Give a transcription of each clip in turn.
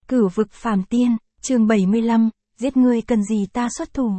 Cửu vực phàm tiên, chương 75, giết ngươi cần gì ta xuất thủ.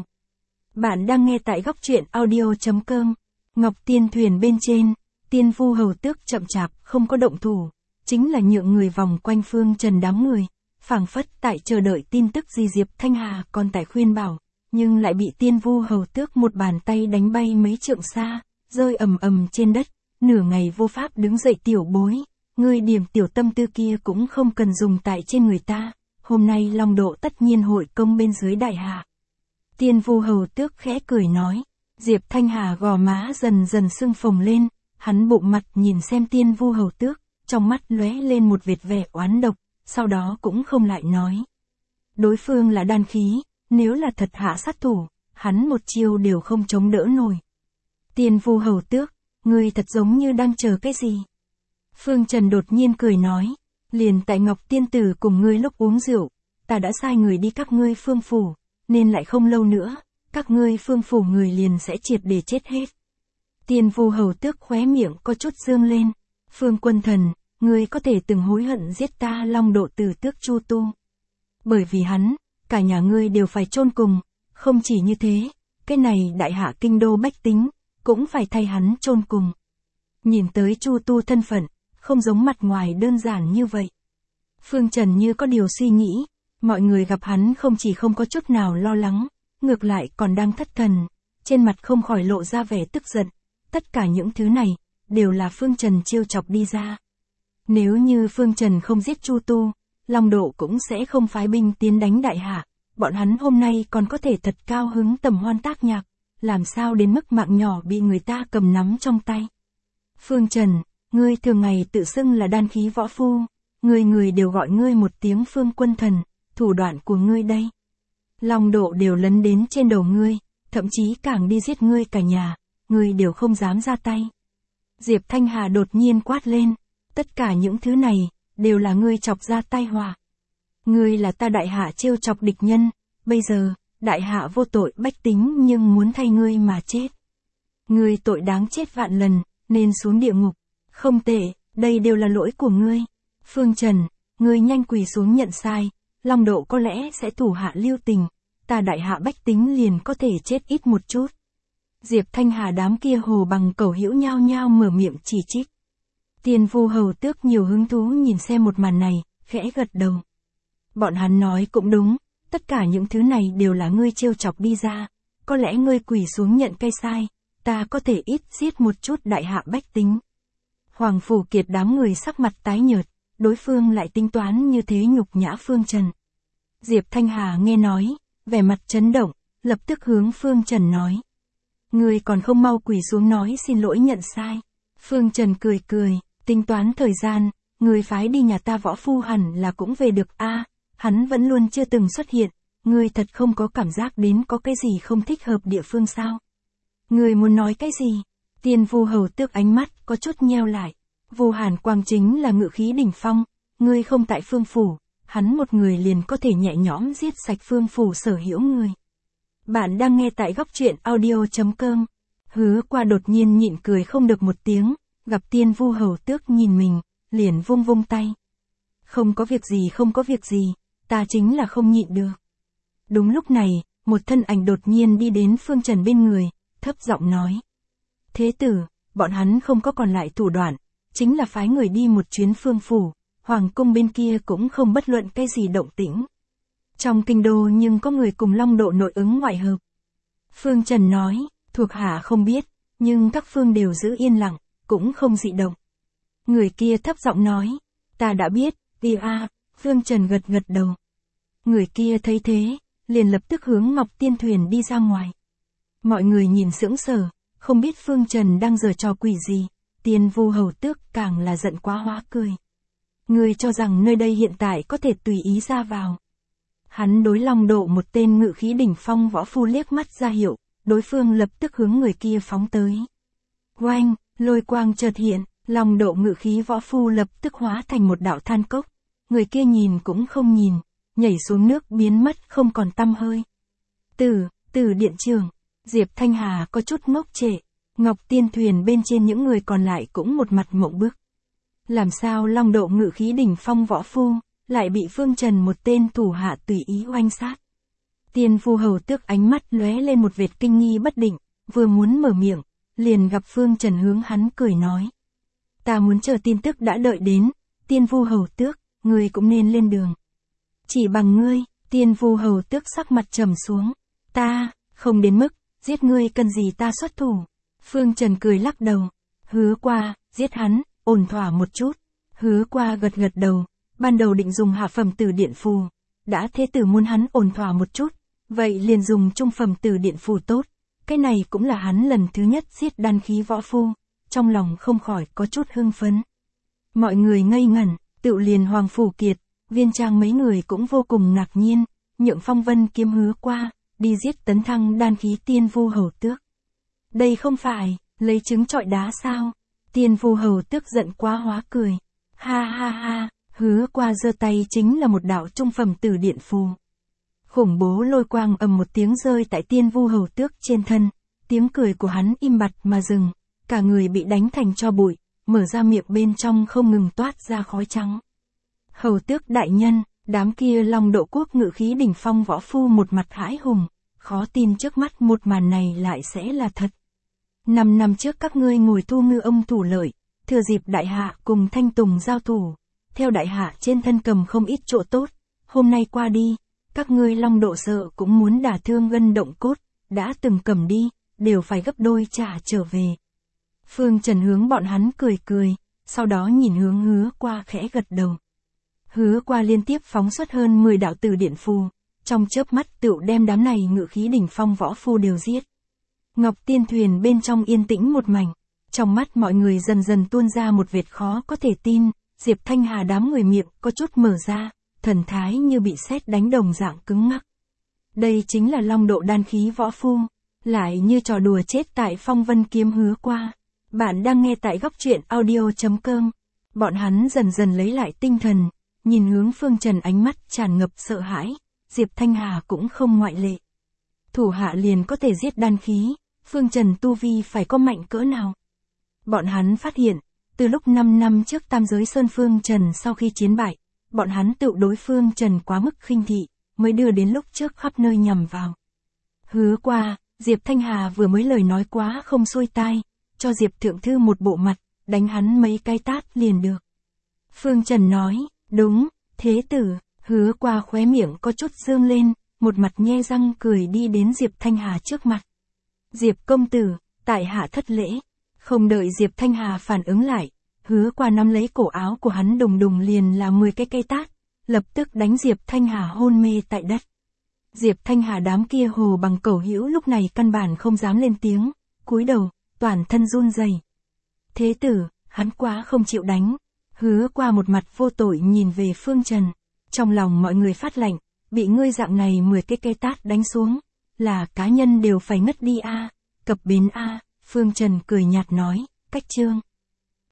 Bạn đang nghe tại góc truyện audio.com. Ngọc Tiên thuyền bên trên, Tiên Vu Hầu Tước chậm chạp không có động thủ, chính là nhượng người vòng quanh Phương Trần đám người, phảng phất tại chờ đợi tin tức gì Diệp Thanh Hà còn tại khuyên bảo, nhưng lại bị Tiên Vu Hầu Tước một bàn tay đánh bay mấy trượng xa, rơi ầm ầm trên đất, nửa ngày vô pháp đứng dậy. Tiểu bối, ngươi điểm tiểu tâm tư kia cũng không cần dùng tại trên người ta, hôm nay Long Độ tất nhiên hội công bên dưới đại hạ. Tiên Vu Hầu Tước khẽ cười nói. Diệp Thanh Hà gò má dần dần sưng phồng lên, hắn bụng mặt nhìn xem Tiên Vu Hầu Tước, trong mắt lóe lên một vệt vẻ oán độc, sau đó cũng không lại nói. Đối phương là đan khí, nếu là thật hạ sát thủ, hắn một chiêu đều không chống đỡ nổi. Tiên Vu Hầu Tước, ngươi thật giống như đang chờ cái gì? Phương Trần đột nhiên cười nói, liền tại Ngọc Tiên Tử cùng ngươi lúc uống rượu, ta đã sai người đi các ngươi Phương phủ, nên lại không lâu nữa, các ngươi Phương phủ người liền sẽ triệt để chết hết. Tiên Vu Hầu Tước khóe miệng có chút dương lên, Phương Quân Thần, ngươi có thể từng hối hận giết ta Long Độ Tử Tước Chu Tu. Bởi vì hắn, cả nhà ngươi đều phải chôn cùng, không chỉ như thế, cái này đại hạ kinh đô bách tính, cũng phải thay hắn chôn cùng. Nhìn tới Chu Tu thân phận, không giống mặt ngoài đơn giản như vậy. Phương Trần như có điều suy nghĩ, mọi người gặp hắn không chỉ không có chút nào lo lắng, ngược lại còn đang thất thần, trên mặt không khỏi lộ ra vẻ tức giận. Tất cả những thứ này, đều là Phương Trần trêu chọc đi ra. Nếu như Phương Trần không giết Chu Tu, Long Độ cũng sẽ không phái binh tiến đánh đại hạ, bọn hắn hôm nay còn có thể thật cao hứng tầm hoan tác nhạc, làm sao đến mức mạng nhỏ bị người ta cầm nắm trong tay. Phương Trần, ngươi thường ngày tự xưng là đan khí võ phu, người đều gọi ngươi một tiếng Phương Quân Thần, thủ đoạn của ngươi đây. Long Độ đều lấn đến trên đầu ngươi, thậm chí càng đi giết ngươi cả nhà, ngươi đều không dám ra tay. Diệp Thanh Hà đột nhiên quát lên, tất cả những thứ này, đều là ngươi chọc ra tai họa. Ngươi là ta đại hạ trêu chọc địch nhân, bây giờ, đại hạ vô tội bách tính nhưng muốn thay ngươi mà chết. Ngươi tội đáng chết vạn lần, nên xuống địa ngục. Không tệ, đây đều là lỗi của ngươi. Phương Trần, ngươi nhanh quỳ xuống nhận sai, Long Độ có lẽ sẽ thủ hạ lưu tình, ta đại hạ bách tính liền có thể chết ít một chút. Diệp Thanh Hà đám kia hồ bằng cẩu hữu nhao nhao mở miệng chỉ trích. Tiên Vu Hầu Tước nhiều hứng thú nhìn xem một màn này, khẽ gật đầu. Bọn hắn nói cũng đúng, tất cả những thứ này đều là ngươi trêu chọc đi ra, có lẽ ngươi quỳ xuống nhận cái sai, ta có thể ít giết một chút đại hạ bách tính. Hoàng Phủ Kiệt đám người sắc mặt tái nhợt, đối phương lại tính toán như thế nhục nhã Phương Trần. Diệp Thanh Hà nghe nói, vẻ mặt chấn động, lập tức hướng Phương Trần nói. Ngươi còn không mau quỳ xuống nói xin lỗi nhận sai. Phương Trần cười cười, tính toán thời gian, ngươi phái đi nhà ta võ phu hẳn là cũng về được a, hắn vẫn luôn chưa từng xuất hiện, ngươi thật không có cảm giác đến có cái gì không thích hợp địa phương sao? Ngươi muốn nói cái gì? Tiên Vu Hầu Tước ánh mắt có chút nheo lại. Vu Hàn Quang chính là ngự khí đỉnh phong, ngươi không tại Phương phủ, hắn một người liền có thể nhẹ nhõm giết sạch Phương phủ sở hữu người. Bạn đang nghe tại góc truyện audio.com. Hứa Qua đột nhiên nhịn cười không được một tiếng, gặp Tiên Vu Hầu Tước nhìn mình, liền vung vung tay. Không có việc gì, ta chính là không nhịn được. Đúng lúc này, một thân ảnh đột nhiên đi đến Phương Trần bên người, thấp giọng nói. Thế tử, bọn hắn không có còn lại thủ đoạn, chính là phái người đi một chuyến Phương phủ, Hoàng cung bên kia cũng không bất luận cái gì động tĩnh. Trong kinh đô nhưng có người cùng Long Độ nội ứng ngoại hợp. Phương Trần nói, thuộc hạ không biết, nhưng các phương đều giữ yên lặng, cũng không dị động. Người kia thấp giọng nói, ta đã biết, đi a. Phương Trần gật gật đầu. Người kia thấy thế, liền lập tức hướng Ngọc Tiên thuyền đi ra ngoài. Mọi người nhìn sững sờ, không biết Phương Trần đang giở trò quỷ gì. Tiên Vu Hầu Tước càng là giận quá hóa cười. Ngươi cho rằng nơi đây hiện tại có thể tùy ý ra vào. Hắn đối Long Độ một tên ngự khí đỉnh phong võ phu liếc mắt ra hiệu, đối phương lập tức hướng người kia phóng tới. Oanh, lôi quang chợt hiện, Long Độ ngự khí võ phu lập tức hóa thành một đạo than cốc. Người kia nhìn cũng không nhìn, nhảy xuống nước biến mất không còn tăm hơi. Tử điện trưởng, Diệp Thanh Hà có chút ngốc trệ. Ngọc Tiên thuyền bên trên những người còn lại cũng một mặt mộng bức. Làm sao Long Độ ngự khí đỉnh phong võ phu, lại bị Phương Trần một tên thủ hạ tùy ý oanh sát. Tiên Vu Hầu Tước ánh mắt lóe lên một vệt kinh nghi bất định, vừa muốn mở miệng, liền gặp Phương Trần hướng hắn cười nói. Ta muốn chờ tin tức đã đợi đến, Tiên Vu Hầu Tước, ngươi cũng nên lên đường. Chỉ bằng ngươi, Tiên Vu Hầu Tước sắc mặt trầm xuống. Ta, không đến mức, giết ngươi cần gì ta xuất thủ. Phương Trần cười lắc đầu. Hứa Qua, giết hắn, ổn thỏa một chút. Hứa Qua gật gật đầu, ban đầu định dùng hạ phẩm Tử Điện Phù. Đã thế tử muốn hắn ổn thỏa một chút, vậy liền dùng trung phẩm Tử Điện Phù tốt. Cái này cũng là hắn lần thứ nhất giết đan khí võ phu, trong lòng không khỏi có chút hưng phấn. Mọi người ngây ngẩn, Tựu liền Hoàng Phủ Kiệt, Viên Trang mấy người cũng vô cùng ngạc nhiên, nhượng Phong Vân Kiếm Hứa Qua, đi giết tấn thăng đan khí Tiên Vu Hầu Tước. Đây không phải, lấy trứng trọi đá sao? Tiên Vu Hầu Tước giận quá hóa cười. Ha ha ha, Hứa Qua giơ tay chính là một đạo trung phẩm Tử Điện Phù. Khủng bố lôi quang ầm một tiếng rơi tại Tiên Vu Hầu Tước trên thân, tiếng cười của hắn im bặt mà dừng, cả người bị đánh thành tro bụi, mở ra miệng bên trong không ngừng toát ra khói trắng. Hầu Tước đại nhân, đám kia Long Độ Quốc ngự khí đỉnh phong võ phu một mặt hãi hùng, khó tin trước mắt một màn này lại sẽ là thật. 5 năm trước các ngươi ngồi thu ngư ông thủ lợi, thừa dịp đại hạ cùng Thanh Tùng giao thủ, theo đại hạ trên thân cầm không ít chỗ tốt, hôm nay qua đi, các ngươi Long Độ sợ cũng muốn đả thương gân động cốt, đã từng cầm đi, đều phải gấp đôi trả trở về. Phương Trần hướng bọn hắn cười cười, sau đó nhìn hướng Hứa Qua khẽ gật đầu. Hứa Qua liên tiếp phóng xuất hơn 10 đạo Tử Điện Phù, trong chớp mắt tựu đem đám này ngự khí đỉnh phong võ phu đều giết. Ngọc Tiên Thuyền bên trong yên tĩnh một mảnh, trong mắt mọi người dần dần tuôn ra một vệt khó có thể tin, Diệp Thanh Hà đám người miệng có chút mở ra, thần thái như bị sét đánh đồng dạng cứng ngắc. Đây chính là Long Độ đan khí võ phu, lại như trò đùa chết tại Phong Vân Kiếm Hứa Qua. Bạn đang nghe tại góc truyện audio.com. Bọn hắn dần dần lấy lại tinh thần, nhìn hướng Phương Trần ánh mắt tràn ngập sợ hãi, Diệp Thanh Hà cũng không ngoại lệ. Thủ hạ liền có thể giết đan khí, Phương Trần tu vi phải có mạnh cỡ nào? Bọn hắn phát hiện, từ lúc 5 năm trước Tam Giới Sơn Phương Trần sau khi chiến bại, bọn hắn tự đối Phương Trần quá mức khinh thị, mới đưa đến lúc trước khắp nơi nhằm vào. Hứa Qua, Diệp Thanh Hà vừa mới lời nói quá không xuôi tai, cho Diệp Thượng Thư một bộ mặt, đánh hắn mấy cái tát liền được. Phương Trần nói, đúng, thế tử, Hứa Qua khóe miệng có chút dương lên, một mặt nhe răng cười đi đến Diệp Thanh Hà trước mặt. Diệp công tử, tại hạ thất lễ. Không đợi Diệp Thanh Hà phản ứng lại, Hứa Qua nắm lấy cổ áo của hắn đùng đùng liền là 10 cái cây tát, lập tức đánh Diệp Thanh Hà hôn mê tại đất. Diệp Thanh Hà đám kia hồ bằng cẩu hữu lúc này căn bản không dám lên tiếng, cúi đầu, toàn thân run rẩy. Thế tử, hắn quá không chịu đánh. Hứa Qua một mặt vô tội nhìn về Phương Trần, trong lòng mọi người phát lạnh, bị ngươi dạng này 10 cái cây tát đánh xuống, là cá nhân đều phải ngất đi a, cập bến a. Phương Trần cười nhạt nói, cách chương.